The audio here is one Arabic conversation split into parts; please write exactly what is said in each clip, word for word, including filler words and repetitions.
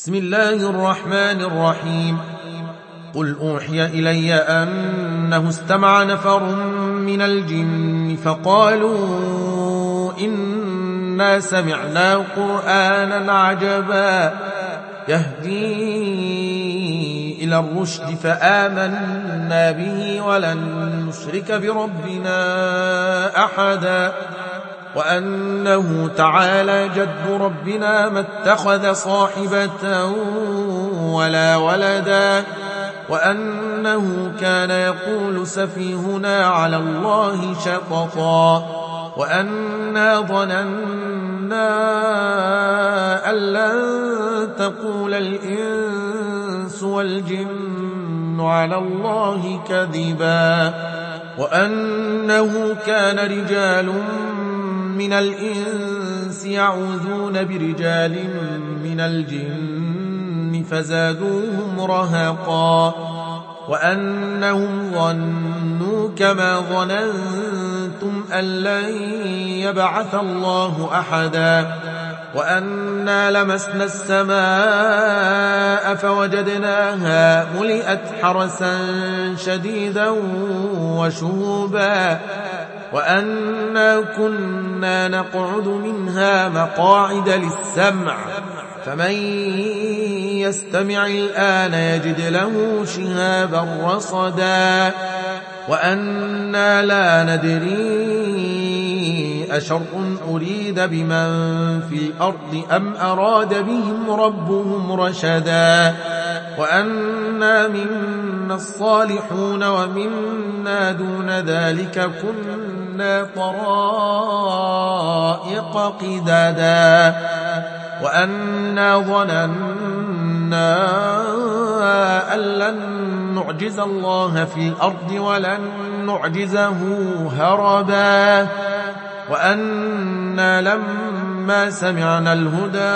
بسم الله الرحمن الرحيم. قل أوحي إلي أنه استمع نفر من الجن فقالوا إنا سمعنا قرآنا عجبا يهدي إلى الرشد فآمنا به ولن نشرك بربنا أحدا وأنه تعالى جد ربنا ما اتخذ صاحبة ولا ولدا وأنه كان يقول سفيهنا على الله شططا وأنا ظننا أن لن تقول الإنس والجن على الله كذبا وأنه كان رجال من الإنس يعوذون برجال من الجن فزادوهم رهقا وأنهم ظنوا كما ظننتم أن لن يبعث الله أحدا وأنا لمسنا السماء فوجدناها ملئت حرسا شديدا وشهبا وأنا كنا نقعد منها مقاعد للسمع فمن يستمع الآن يجد له شهابا رصدا وأنا لا ندري أشر أريد بمن في الأرض أم أراد بهم ربهم رشدا وأنا منا الصالحون ومنا دون ذلك كنا طرائق قددا وأنا ظننا أن لن نعجز الله في الأرض ولن نعجزه هربا وأنا لما سمعنا الهدى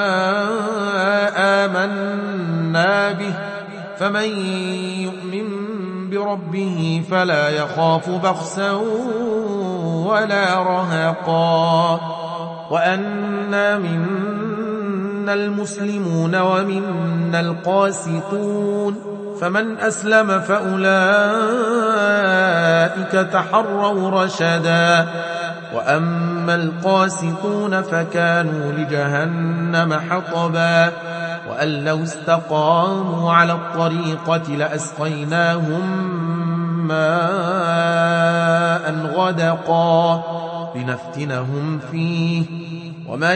آمنا به فمن يؤمن بربه فلا يخاف بخسا ولا رهقا وأنا منا المسلمون ومنا القاسطون فمن أسلم فأولئك تحروا رشدا وأما القاسطون فكانوا لجهنم حطبا وأن لو استقاموا على الطريقة لأسقيناهم ماء غدقا لنفتنهم فيه ومن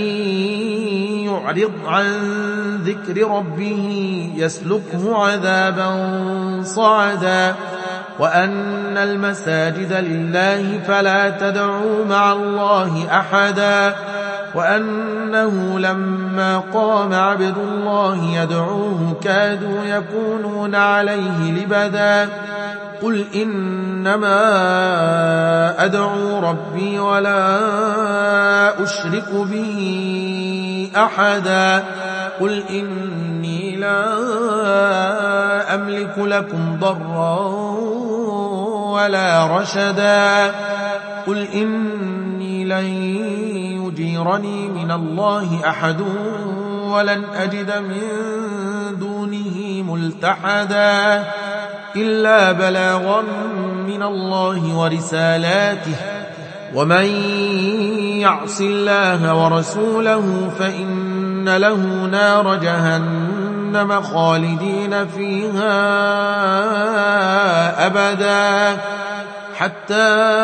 يعرض عن ذكر ربه يسلكه عذابا صعدا وأن المساجد لله فلا تدعوا مع الله أحدا وأنه لما قام عبد الله يدعوه كادوا يكونون عليه لبدا قل إنما أدعو ربي ولا أشرك به أحدا قل إني لا أملك لكم ضرا ولا رشدا قل إني لن يجيرني من الله أحد ولن أجد من دونه ملتحدا إلا بلاغا من الله ورسالاته ومن يعص الله ورسوله فإن له نار جهنم خالدين فيها أبدا حتى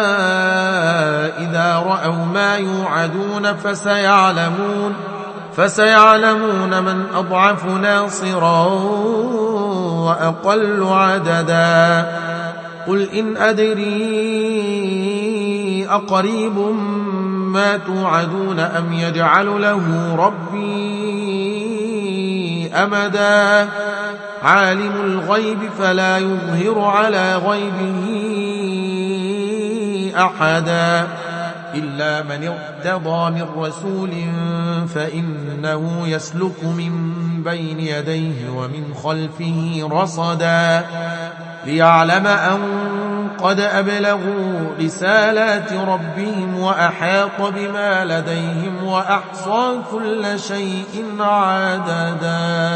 إذا رأوا ما يوعدون فسيعلمون فسيعلمون من أضعف ناصرا وأقل عددا قل إن أدري أقريب ما توعدون أم يجعل له ربي أمدا عالم الغيب فلا يظهر على غيبه أحدا إلا من ارتضى من رسول فإنه يسلك من بين يديه ومن خلفه رصدا ليعلم أن قد أبلغوا رسالات ربهم وأحاط بما لديهم وأحصى كل شيء عددا